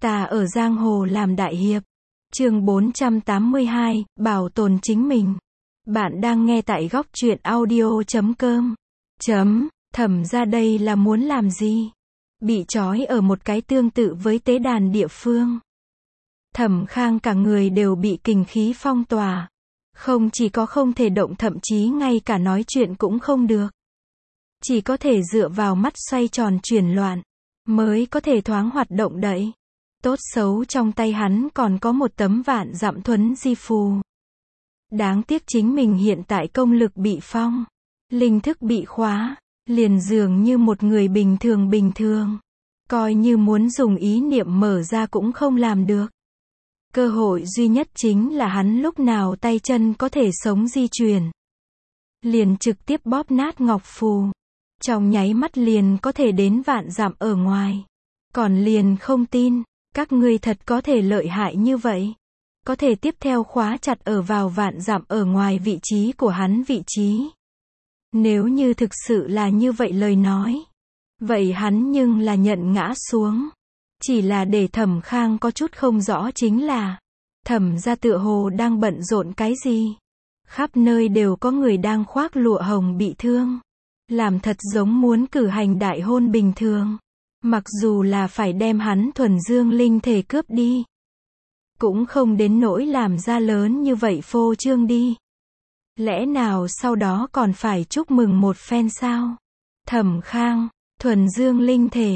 Ta ở giang hồ làm đại hiệp. Chương 482, bảo tồn chính mình. Bạn đang nghe tại góc truyện audio.com. Thẩm ra đây là muốn làm gì? Bị trói ở một cái tương tự với tế đàn địa phương. Thẩm Khang cả người đều bị kình khí phong tỏa. Không chỉ có không thể động, thậm chí ngay cả nói chuyện cũng không được. Chỉ có thể dựa vào mắt xoay tròn chuyển loạn, mới có thể thoáng hoạt động đậy. Tốt xấu trong tay hắn còn có một tấm vạn dặm thuấn di phù. Đáng tiếc chính mình hiện tại công lực bị phong, linh thức bị khóa, liền dường như một người bình thường. Coi như muốn dùng ý niệm mở ra cũng không làm được. Cơ hội duy nhất chính là hắn lúc nào tay chân có thể sống di chuyển. Liền trực tiếp bóp nát ngọc phù. Trong nháy mắt liền có thể đến vạn dặm ở ngoài. Còn liền không tin, các ngươi thật có thể lợi hại như vậy. Có thể tiếp theo khóa chặt ở vào vạn dặm ở ngoài vị trí của hắn vị trí. Nếu như thực sự là như vậy lời nói, vậy hắn nhưng là nhận ngã xuống. Chỉ là để Thẩm Khang có chút không rõ chính là, Thẩm gia tựa hồ đang bận rộn cái gì. Khắp nơi đều có người đang khoác lụa hồng bị thương. Làm thật giống muốn cử hành đại hôn bình thường. Mặc dù là phải đem hắn thuần dương linh thể cướp đi, cũng không đến nỗi làm ra lớn như vậy phô trương đi. Lẽ nào sau đó còn phải chúc mừng một phen sao? Thẩm Khang, thuần dương linh thể,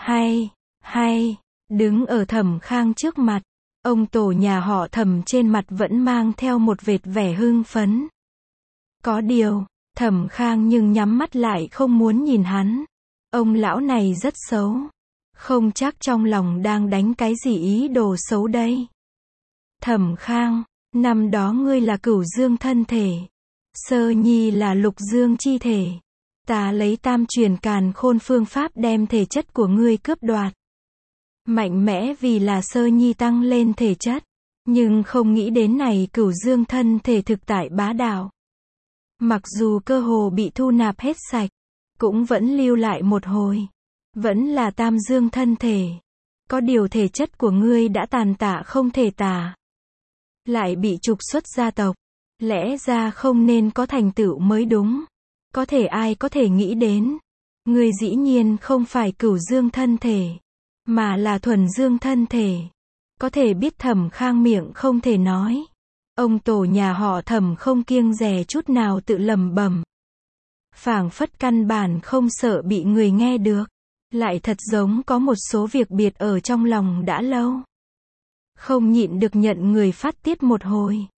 hay, đứng ở Thẩm Khang trước mặt, ông tổ nhà họ Thẩm trên mặt vẫn mang theo một vệt vẻ hưng phấn. Có điều, Thẩm Khang nhưng nhắm mắt lại không muốn nhìn hắn. Ông lão này rất xấu. Không chắc trong lòng đang đánh cái gì ý đồ xấu đây. Thẩm Khang, năm đó ngươi là Cửu Dương thân thể. Sơ Nhi là Lục Dương chi thể. Ta lấy tam truyền càn khôn phương pháp đem thể chất của ngươi cướp đoạt. Mạnh mẽ vì là Sơ Nhi tăng lên thể chất. Nhưng không nghĩ đến này Cửu Dương thân thể thực tại bá đạo. Mặc dù cơ hồ bị thu nạp hết sạch, cũng vẫn lưu lại một hồi. Vẫn là tam dương thân thể. Có điều thể chất của ngươi đã tàn tạ không thể tả. Lại bị trục xuất gia tộc. Lẽ ra không nên có thành tựu mới đúng. Có thể ai có thể nghĩ đến. Ngươi dĩ nhiên không phải cửu dương thân thể, mà là thuần dương thân thể. Có thể biết Thẩm Khang miệng không thể nói. Ông tổ nhà họ Thẩm không kiêng dè chút nào tự lẩm bẩm. Phảng phất căn bản không sợ bị người nghe được. Lại thật giống có một số việc biệt ở trong lòng đã lâu. Không nhịn được nhận người phát tiết một hồi.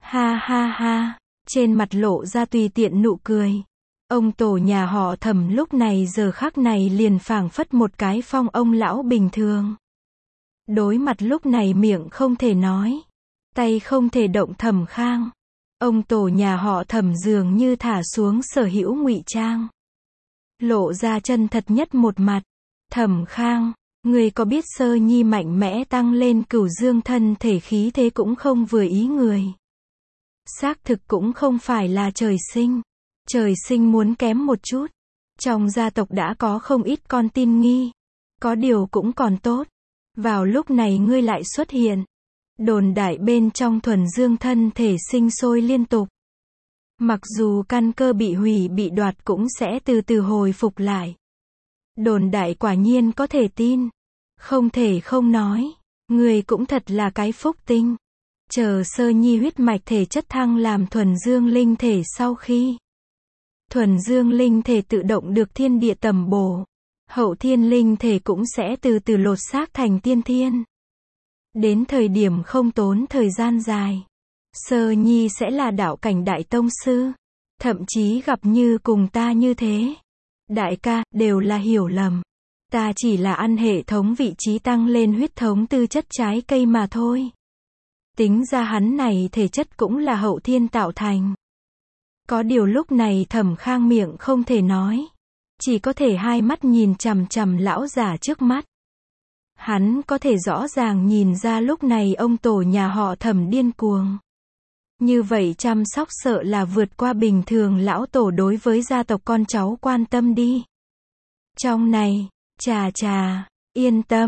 Ha, trên mặt lộ ra tùy tiện nụ cười. Ông tổ nhà họ Thẩm lúc này giờ khắc này liền phảng phất một cái phong ông lão bình thường. Đối mặt lúc này miệng không thể nói, tay không thể động Thẩm Khang. Ông tổ nhà họ Thẩm dường như thả xuống sở hữu ngụy trang. Lộ ra chân thật nhất một mặt. Thẩm Khang, người có biết Sơ Nhi mạnh mẽ tăng lên cửu dương thân thể khí thế cũng không vừa ý người. Xác thực cũng không phải là trời sinh. Trời sinh muốn kém một chút. Trong gia tộc đã có không ít con tin nghi. Có điều cũng còn tốt. Vào lúc này ngươi lại xuất hiện. Đồn đại bên trong thuần dương thân thể sinh sôi liên tục. Mặc dù căn cơ bị hủy bị đoạt cũng sẽ từ từ hồi phục lại. Đồn đại quả nhiên có thể tin. Không thể không nói. Người cũng thật là cái phúc tinh. Chờ Sơ Nhi huyết mạch thể chất thăng làm thuần dương linh thể sau khi. Thuần dương linh thể tự động được thiên địa tầm bổ. Hậu thiên linh thể cũng sẽ từ từ lột xác thành tiên thiên. Đến thời điểm không tốn thời gian dài, Sơ Nhi sẽ là đạo cảnh đại tông sư. Thậm chí gặp như cùng ta như thế. Đại ca, đều là hiểu lầm. Ta chỉ là ăn hệ thống vị trí tăng lên huyết thống tư chất trái cây mà thôi. Tính ra hắn này thể chất cũng là hậu thiên tạo thành. Có điều lúc này Thẩm Khang miệng không thể nói. Chỉ có thể hai mắt nhìn chằm chằm lão già trước mắt. Hắn có thể rõ ràng nhìn ra lúc này ông tổ nhà họ Thẩm điên cuồng. Như vậy chăm sóc sợ là vượt qua bình thường lão tổ đối với gia tộc con cháu quan tâm đi. Trong này, yên tâm,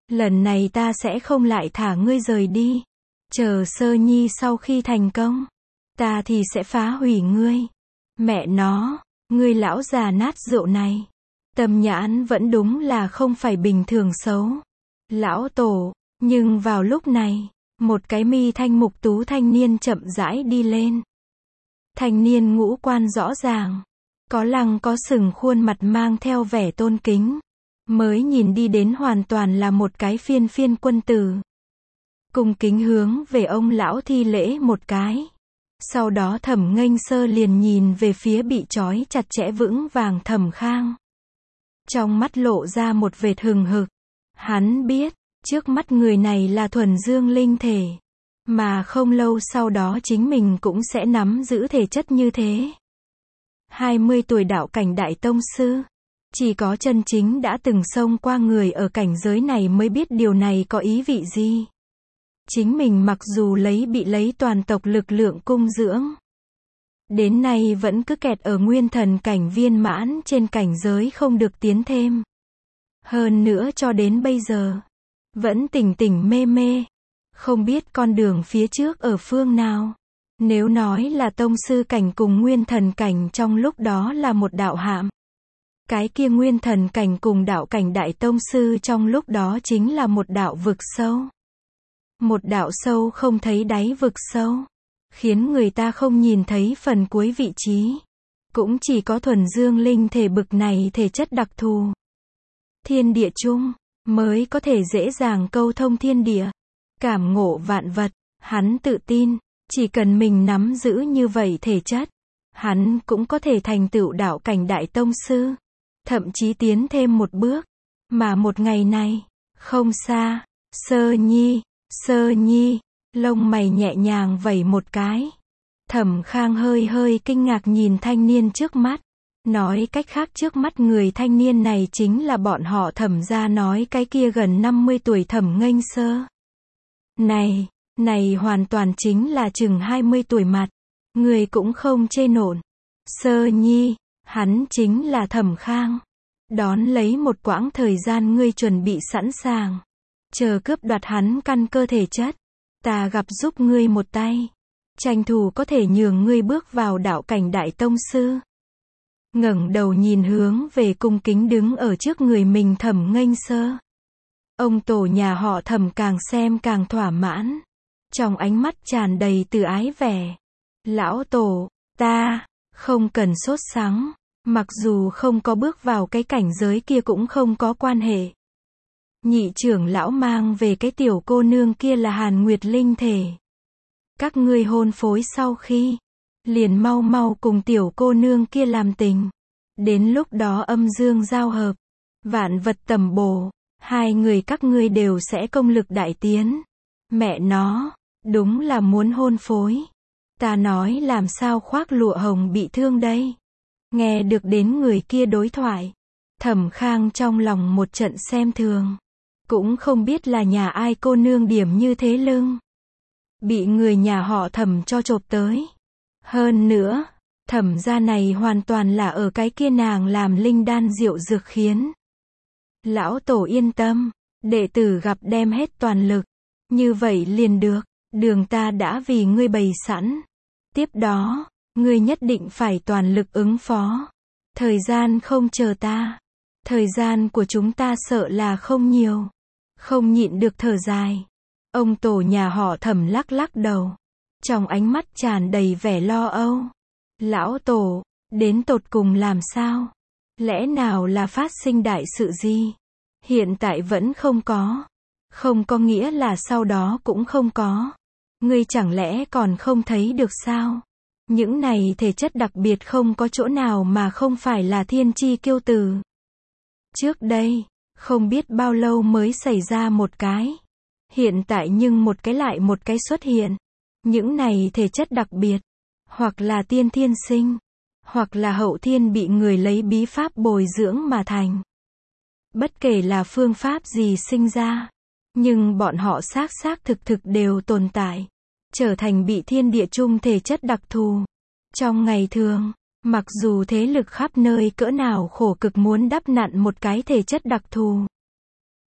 Lần này ta sẽ không lại thả ngươi rời đi. Chờ Sơ Nhi sau khi thành công, ta thì sẽ phá hủy ngươi. Mẹ nó, ngươi lão già nát rượu này. Tâm nhãn vẫn đúng là không phải bình thường xấu. Lão Tổ, nhưng vào lúc này, một cái mi thanh mục tú thanh niên chậm rãi đi lên. Thanh niên ngũ quan rõ ràng, có lăng có sừng, khuôn mặt mang theo vẻ tôn kính. Mới nhìn đi đến hoàn toàn là một cái phiên phiên quân tử. Cung kính hướng về ông lão thi lễ một cái. Sau đó Thẩm Nghênh Sơ liền nhìn về phía bị trói chặt chẽ vững vàng Thẩm Khang. Trong mắt lộ ra một vệt hừng hực. Hắn biết, trước mắt người này là thuần dương linh thể. Mà không lâu sau đó chính mình cũng sẽ nắm giữ thể chất như thế. 20 tuổi đạo cảnh đại tông sư. Chỉ có chân chính đã từng xông qua người ở cảnh giới này mới biết điều này có ý vị gì. Chính mình mặc dù bị lấy toàn tộc lực lượng cung dưỡng. Đến nay vẫn cứ kẹt ở nguyên thần cảnh viên mãn trên cảnh giới không được tiến thêm. Hơn nữa cho đến bây giờ, vẫn tỉnh tỉnh mê mê. Không biết con đường phía trước ở phương nào. Nếu nói là tông sư cảnh cùng nguyên thần cảnh trong lúc đó là một đạo hạm. Cái kia nguyên thần cảnh cùng đạo cảnh đại tông sư trong lúc đó chính là một đạo vực sâu. Một đạo sâu không thấy đáy vực sâu. Khiến người ta không nhìn thấy phần cuối vị trí. Cũng chỉ có thuần dương linh thể bực này thể chất đặc thù. Thiên địa chung, mới có thể dễ dàng câu thông thiên địa. Cảm ngộ vạn vật, hắn tự tin, chỉ cần mình nắm giữ như vậy thể chất. Hắn cũng có thể thành tựu đạo cảnh đại tông sư. Thậm chí tiến thêm một bước. Mà một ngày này, không xa, Sơ Nhi, lông mày nhẹ nhàng vẩy một cái. Thẩm Khang hơi kinh ngạc nhìn thanh niên trước mắt. Nói cách khác trước mắt người thanh niên này chính là bọn họ Thẩm gia nói cái kia gần 50 tuổi Thẩm Nghênh Sơ. Này hoàn toàn chính là chừng 20 tuổi mặt. Người cũng không chê nổi. Sơ Nhi, hắn chính là Thẩm Khang. Đón lấy một quãng thời gian ngươi chuẩn bị sẵn sàng. Chờ cướp đoạt hắn căn cơ thể chất. Ta gặp giúp ngươi một tay. Tranh thủ có thể nhường ngươi bước vào đạo cảnh đại tông sư. Ngẩng đầu nhìn hướng về cung kính đứng ở trước người mình Thẩm Nghênh Sơ. Ông tổ nhà họ Thẩm càng xem càng thỏa mãn. Trong ánh mắt tràn đầy từ ái vẻ. Lão tổ, ta, không cần sốt sắng. Mặc dù không có bước vào cái cảnh giới kia cũng không có quan hệ. Nhị trưởng lão mang về cái tiểu cô nương kia là Hàn Nguyệt linh thể. Các ngươi hôn phối sau khi, liền mau cùng tiểu cô nương kia làm tình. Đến lúc đó âm dương giao hợp, vạn vật tầm bổ, hai người các ngươi đều sẽ công lực đại tiến. Mẹ nó, đúng là muốn hôn phối. Ta nói làm sao khoác lụa hồng bị thương đây. Nghe được đến người kia đối thoại, Thẩm Khang trong lòng một trận xem thường. Cũng không biết là nhà ai cô nương điểm như thế lưng. Bị người nhà họ Thẩm cho chộp tới. Hơn nữa, Thẩm gia này hoàn toàn là ở cái kia nàng làm linh đan rượu dược khiến. Lão tổ yên tâm, đệ tử gặp đem hết toàn lực. Như vậy liền được, đường ta đã vì ngươi bày sẵn. Tiếp đó, ngươi nhất định phải toàn lực ứng phó. Thời gian không chờ ta. Thời gian của chúng ta sợ là không nhiều. Không nhịn được thở dài. Ông tổ nhà họ Thẩm lắc đầu. Trong ánh mắt tràn đầy vẻ lo âu. Lão tổ, đến tột cùng làm sao? Lẽ nào là phát sinh đại sự gì? Hiện tại vẫn không có. Không có nghĩa là sau đó cũng không có. Ngươi chẳng lẽ còn không thấy được sao? Những này thể chất đặc biệt không có chỗ nào mà không phải là thiên chi kiêu tử. Trước đây, không biết bao lâu mới xảy ra một cái. Hiện tại nhưng một cái lại một cái xuất hiện. Những này thể chất đặc biệt, hoặc là tiên thiên sinh, hoặc là hậu thiên bị người lấy bí pháp bồi dưỡng mà thành. Bất kể là phương pháp gì sinh ra, nhưng bọn họ xác thực đều tồn tại, trở thành bị thiên địa chung thể chất đặc thù. Trong ngày thường, mặc dù thế lực khắp nơi cỡ nào khổ cực muốn đắp nặn một cái thể chất đặc thù,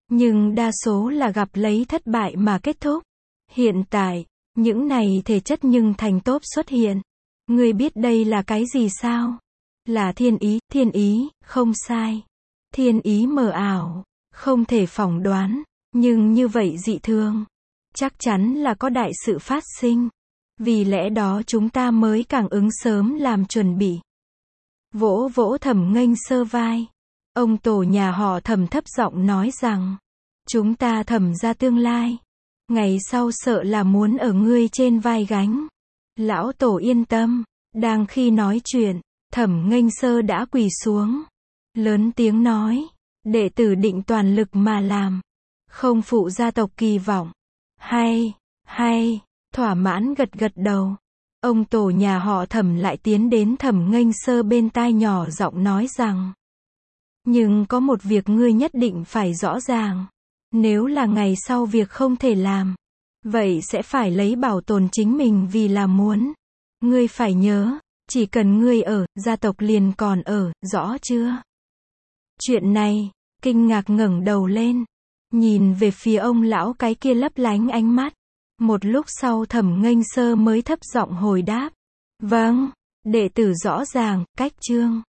Nhưng đa số là gặp lấy thất bại mà kết thúc. Hiện tại, những này thể chất nhưng thành tốt xuất hiện. Ngươi biết đây là cái gì sao? Là thiên ý, không sai. Thiên ý mờ ảo, không thể phỏng đoán, nhưng như vậy dị thường. Chắc chắn là có đại sự phát sinh. Vì lẽ đó chúng ta mới càng ứng sớm làm chuẩn bị. Vỗ vỗ Thẩm Nghênh Sơ vai. Ông tổ nhà họ Thẩm thấp giọng nói rằng, chúng ta Thẩm ra tương lai. Ngày sau sợ là muốn ở ngươi trên vai gánh. Lão tổ yên tâm. Đang khi nói chuyện, Thẩm Nghênh Sơ đã quỳ xuống. Lớn tiếng nói, đệ tử định toàn lực mà làm. Không phụ gia tộc kỳ vọng. Hay, thỏa mãn gật gật đầu. Ông tổ nhà họ Thẩm lại tiến đến Thẩm Nghênh Sơ bên tai nhỏ giọng nói rằng, nhưng có một việc ngươi nhất định phải rõ ràng. Nếu là ngày sau việc không thể làm, vậy sẽ phải lấy bảo tồn chính mình vì là muốn. Ngươi phải nhớ, chỉ cần ngươi ở, gia tộc liền còn ở, rõ chưa? Chuyện này, kinh ngạc ngẩng đầu lên, nhìn về phía ông lão cái kia lấp lánh ánh mắt. Một lúc sau Thẩm Nghênh Sơ mới thấp giọng hồi đáp. Vâng, đệ tử rõ ràng, cách chương.